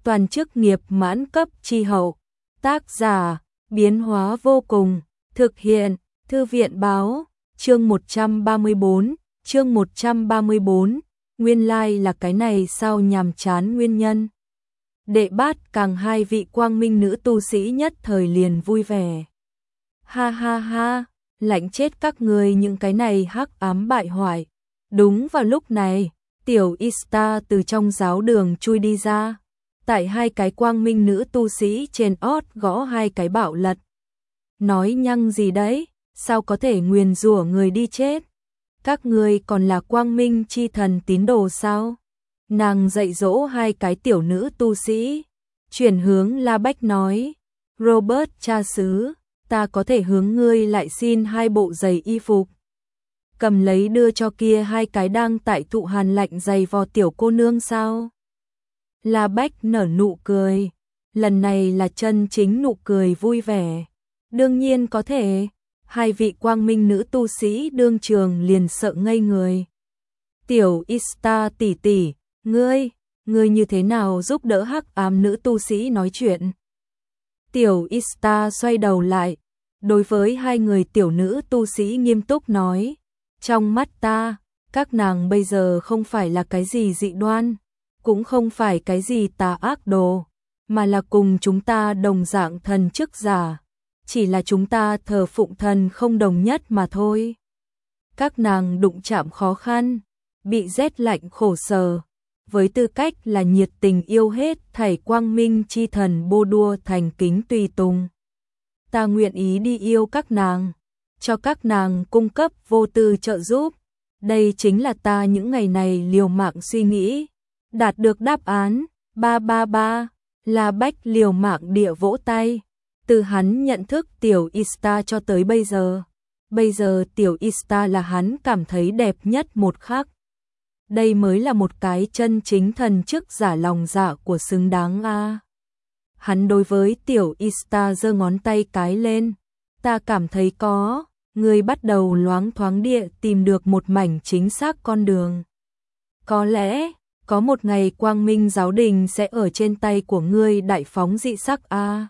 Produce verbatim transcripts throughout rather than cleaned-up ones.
toàn chức nghiệp mãn cấp chi hậu. Tác giả, biến hóa vô cùng, thực hiện, Thư viện báo, chương một trăm ba mươi bốn, chương một trăm ba mươi bốn, nguyên lai like là cái này sao nhàm chán nguyên nhân. Đệ bát càng hai vị quang minh nữ tu sĩ nhất thời liền vui vẻ. Ha ha ha, lạnh chết các người những cái này hắc ám bại hoại. Đúng vào lúc này, tiểu Ista từ trong giáo đường chui đi ra. Tại hai cái quang minh nữ tu sĩ trên ót gõ hai cái bạo lật. Nói nhăng gì đấy, sao có thể nguyền rủa người đi chết? Các người còn là quang minh chi thần tín đồ sao? Nàng dạy dỗ hai cái tiểu nữ tu sĩ. Chuyển hướng La Bách nói, Robert cha xứ, ta có thể hướng ngươi lại xin hai bộ giày y phục. Cầm lấy đưa cho kia hai cái đang tại thụ hàn lạnh giày vò tiểu cô nương sao? La Bách nở nụ cười, lần này là chân chính nụ cười vui vẻ. Đương nhiên có thể, hai vị quang minh nữ tu sĩ đương trường liền sợ ngây người. Tiểu Ista tỷ tỷ, ngươi, ngươi như thế nào giúp đỡ hắc ám nữ tu sĩ nói chuyện? Tiểu Ista xoay đầu lại, đối với hai người tiểu nữ tu sĩ nghiêm túc nói, trong mắt ta, các nàng bây giờ không phải là cái gì dị đoan, cũng không phải cái gì tà ác đồ, mà là cùng chúng ta đồng dạng thần chức giả, chỉ là chúng ta thờ phụng thần không đồng nhất mà thôi. Các nàng đụng chạm khó khăn, bị rét lạnh khổ sở, với tư cách là nhiệt tình yêu hết thảy quang minh chi thần bô đua thành kính tùy tùng. Ta nguyện ý đi yêu các nàng, cho các nàng cung cấp vô tư trợ giúp. Đây chính là ta những ngày này liều mạng suy nghĩ. Đạt được đáp án, ba ba ba, La Bách liều mạng địa vỗ tay. Từ hắn nhận thức tiểu Ista cho tới bây giờ. Bây giờ tiểu Ista là hắn cảm thấy đẹp nhất một khắc. Đây mới là một cái chân chính thần chức giả lòng dạ của xứng đáng a. Hắn đối với tiểu Ista giơ ngón tay cái lên. Ta cảm thấy có, người bắt đầu loáng thoáng địa tìm được một mảnh chính xác con đường. Có lẽ, có một ngày quang minh giáo đình sẽ ở trên tay của ngươi đại phóng dị sắc a.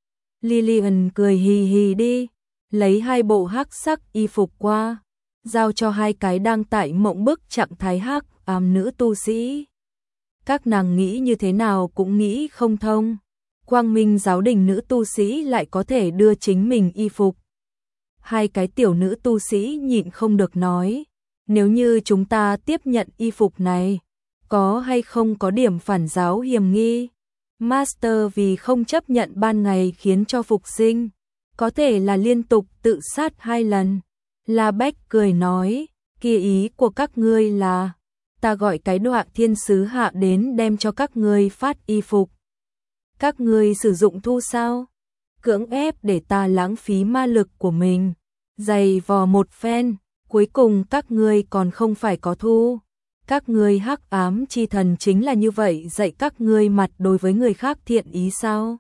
Lillian cười hì hì đi, lấy hai bộ hắc sắc y phục qua, giao cho hai cái đang tại mộng bức trạng thái hắc ám nữ tu sĩ. Các nàng nghĩ như thế nào cũng nghĩ không thông. Quang minh giáo đình nữ tu sĩ lại có thể đưa chính mình y phục. Hai cái tiểu nữ tu sĩ nhịn không được nói, nếu như chúng ta tiếp nhận y phục này, có hay không có điểm phản giáo hiểm nghi? Master vì không chấp nhận ban ngày khiến cho phục sinh, có thể là liên tục tự sát hai lần. La Bách cười nói, kia ý của các ngươi là, ta gọi cái đọa thiên sứ hạ đến đem cho các ngươi phát y phục. Các ngươi sử dụng thu sao? Cưỡng ép để ta lãng phí ma lực của mình, giày vò một phen, cuối cùng các ngươi còn không phải có thu. Các ngươi hắc ám chi thần chính là như vậy dạy các ngươi mặt đối với người khác thiện ý sao?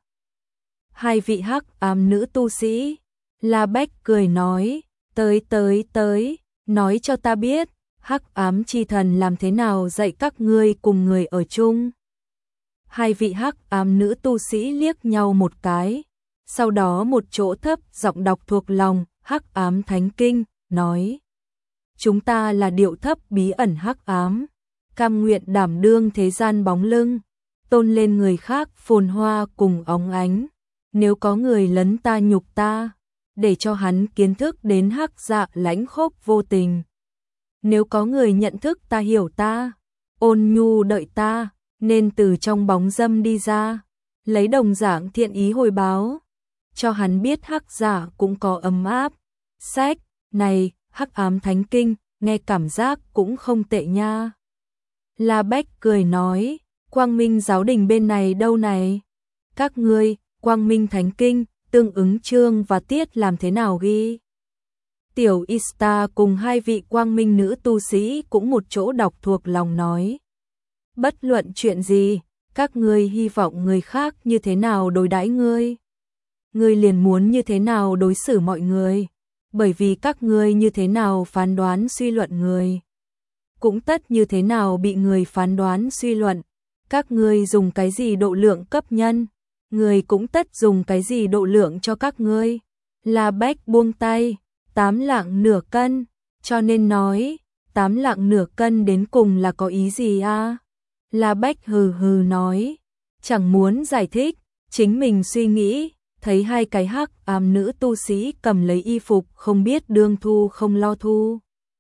Hai vị hắc ám nữ tu sĩ, La Bách cười nói, tới tới tới, nói cho ta biết, hắc ám chi thần làm thế nào dạy các ngươi cùng người ở chung? Hai vị hắc ám nữ tu sĩ liếc nhau một cái, sau đó một chỗ thấp giọng đọc thuộc lòng, hắc ám thánh kinh, nói. Chúng ta là điệu thấp bí ẩn hắc ám, cam nguyện đảm đương thế gian bóng lưng, tôn lên người khác phồn hoa cùng óng ánh. Nếu có người lấn ta nhục ta, để cho hắn kiến thức đến hắc dạ lãnh khốc vô tình. Nếu có người nhận thức ta hiểu ta, ôn nhu đợi ta, nên từ trong bóng dâm đi ra, lấy đồng dạng thiện ý hồi báo, cho hắn biết hắc dạ cũng có ấm áp. Sách này, hắc ám thánh kinh, nghe cảm giác cũng không tệ nha. La Bách cười nói, quang minh giáo đình bên này đâu này? Các ngươi, quang minh thánh kinh, tương ứng chương và tiết làm thế nào ghi? Tiểu Ista cùng hai vị quang minh nữ tu sĩ cũng một chỗ đọc thuộc lòng nói. Bất luận chuyện gì, các ngươi hy vọng người khác như thế nào đối đãi ngươi, ngươi liền muốn như thế nào đối xử mọi người, bởi vì các ngươi như thế nào phán đoán suy luận người, cũng tất như thế nào bị người phán đoán suy luận. Các ngươi dùng cái gì độ lượng cấp nhân? Người cũng tất dùng cái gì độ lượng cho các ngươi? La Bách buông tay, tám lạng nửa cân, cho nên nói, tám lạng nửa cân đến cùng là có ý gì a? La Bách hừ hừ nói, chẳng muốn giải thích, chính mình suy nghĩ, thấy hai cái hắc ám nữ tu sĩ cầm lấy y phục không biết đương thu không lo thu.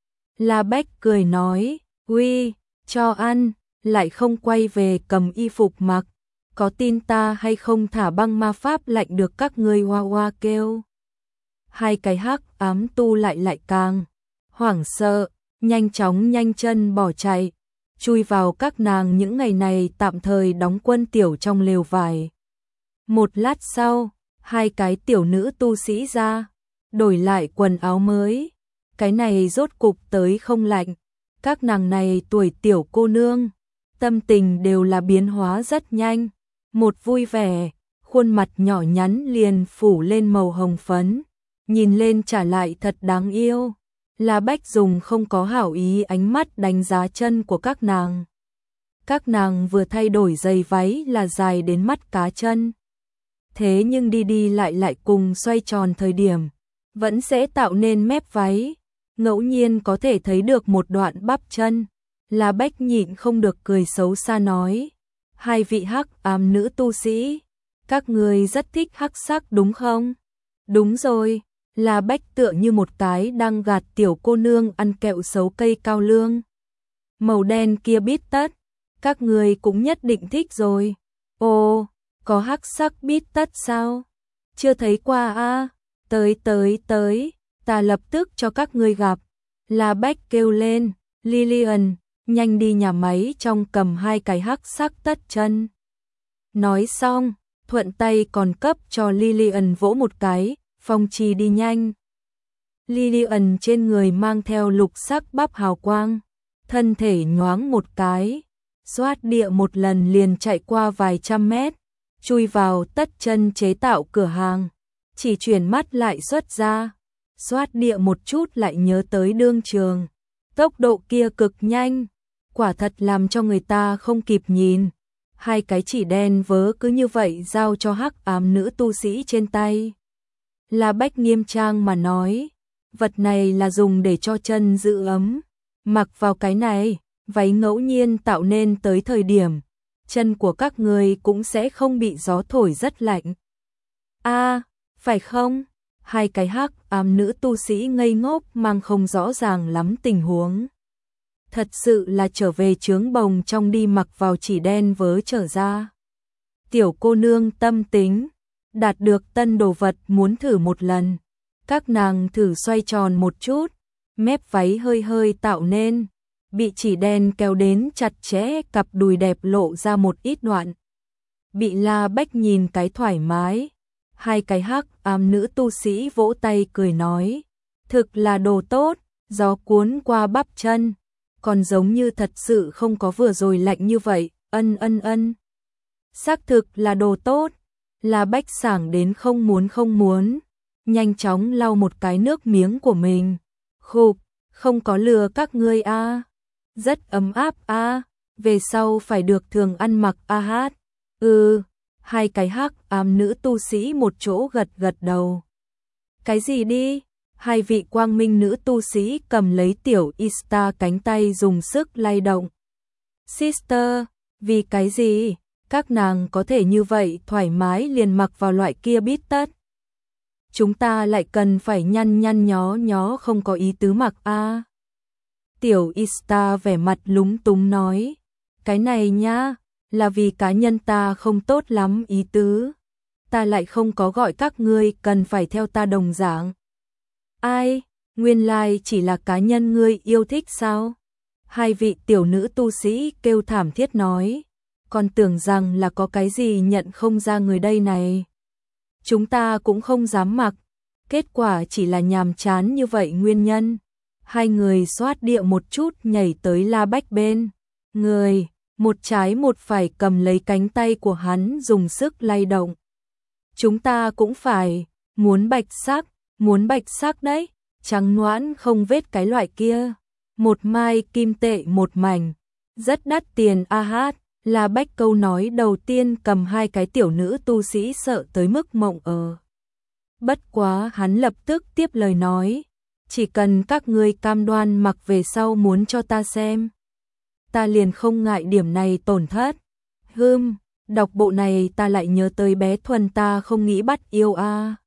La Bách cười nói, uy, cho ăn, lại không quay về cầm y phục mặc, có tin ta hay không thả băng ma pháp lạnh được các ngươi hoa hoa kêu. Hai cái hắc ám tu lại lại càng hoảng sợ, nhanh chóng nhanh chân bỏ chạy, chui vào các nàng những ngày này tạm thời đóng quân tiểu trong lều vải. Một lát sau, hai cái tiểu nữ tu sĩ ra, đổi lại quần áo mới, cái này rốt cục tới không lạnh, các nàng này tuổi tiểu cô nương, tâm tình đều là biến hóa rất nhanh, một vui vẻ, khuôn mặt nhỏ nhắn liền phủ lên màu hồng phấn, nhìn lên trả lại thật đáng yêu. La Bách dùng không có hảo ý ánh mắt đánh giá chân của các nàng. Các nàng vừa thay đổi giày váy là dài đến mắt cá chân. Thế nhưng đi đi lại lại cùng xoay tròn thời điểm, vẫn sẽ tạo nên mép váy, ngẫu nhiên có thể thấy được một đoạn bắp chân. La Bách nhịn không được cười xấu xa nói, hai vị hắc ám nữ tu sĩ, các người rất thích hắc sắc đúng không? Đúng rồi. La Bách tựa như một cái đang gạt tiểu cô nương ăn kẹo xấu cây cao lương. Màu đen kia bít tất, các người cũng nhất định thích rồi. Ồ, có hắc sắc bít tất sao? Chưa thấy qua a? Tới tới tới, ta lập tức cho các ngươi gặp. La Bách kêu lên, Lillian, nhanh đi nhà máy trong cầm hai cái hắc sắc tất chân. Nói xong, thuận tay còn cấp cho Lillian vỗ một cái. Phong trì đi nhanh. Lillian trên người mang theo lục sắc bắp hào quang, thân thể nhoáng một cái, xoát địa một lần liền chạy qua vài trăm mét, chui vào tất chân chế tạo cửa hàng, chỉ chuyển mắt lại xuất ra, xoát địa một chút lại nhớ tới đương trường. Tốc độ kia cực nhanh, quả thật làm cho người ta không kịp nhìn. Hai cái chỉ đen vớ cứ như vậy giao cho hắc ám nữ tu sĩ trên tay. La Bách nghiêm trang mà nói, vật này là dùng để cho chân giữ ấm, mặc vào cái này, váy ngẫu nhiên tạo nên tới thời điểm, chân của các người cũng sẽ không bị gió thổi rất lạnh. A, phải không? Hai cái hắc ám nữ tu sĩ ngây ngốc mang không rõ ràng lắm tình huống. Thật sự là trở về trướng bồng trong đi mặc vào chỉ đen vớ trở ra. Tiểu cô nương tâm tính, đạt được tân đồ vật muốn thử một lần. Các nàng thử xoay tròn một chút, mép váy hơi hơi tạo nên, bị chỉ đen kéo đến chặt chẽ, cặp đùi đẹp lộ ra một ít đoạn. Bị La Bách nhìn cái thoải mái, hai cái hắc ám nữ tu sĩ vỗ tay cười nói, thực là đồ tốt, gió cuốn qua bắp chân, còn giống như thật sự không có vừa rồi lạnh như vậy, ân ân ân. Xác thực là đồ tốt. La Bách sảng đến không muốn không muốn, nhanh chóng lau một cái nước miếng của mình. Khục, không có lừa các ngươi a, rất ấm áp a, về sau phải được thường ăn mặc a hát. Ừ, hai cái hắc ám nữ tu sĩ một chỗ gật gật đầu. Cái gì đi? Hai vị quang minh nữ tu sĩ cầm lấy tiểu Ista cánh tay dùng sức lay động. Sister, vì cái gì? Các nàng có thể như vậy thoải mái liền mặc vào loại kia bít tất. Chúng ta lại cần phải nhăn nhăn nhó nhó không có ý tứ mặc a. Tiểu Ista vẻ mặt lúng túng nói, cái này nhá, là vì cá nhân ta không tốt lắm ý tứ. Ta lại không có gọi các ngươi cần phải theo ta đồng dạng. Ai, nguyên lai chỉ là cá nhân ngươi yêu thích sao? Hai vị tiểu nữ tu sĩ kêu thảm thiết nói, còn tưởng rằng là có cái gì nhận không ra người đây này. Chúng ta cũng không dám mặc, kết quả chỉ là nhàm chán như vậy nguyên nhân. Hai người xoát địa một chút nhảy tới La Bách bên người, một trái một phải cầm lấy cánh tay của hắn dùng sức lay động. Chúng ta cũng phải, muốn bạch sắc, muốn bạch sắc đấy, trắng nõn không vết cái loại kia. Một mai kim tệ một mảnh, rất đắt tiền a hát. là Bách câu nói đầu tiên cầm hai cái tiểu nữ tu sĩ sợ tới mức mộng ờ. Bất quá hắn lập tức tiếp lời nói, chỉ cần các ngươi cam đoan mặc về sau muốn cho ta xem, ta liền không ngại điểm này tổn thất. Hừm, đọc bộ này ta lại nhớ tới bé Thuần ta không nghĩ bắt yêu a. À.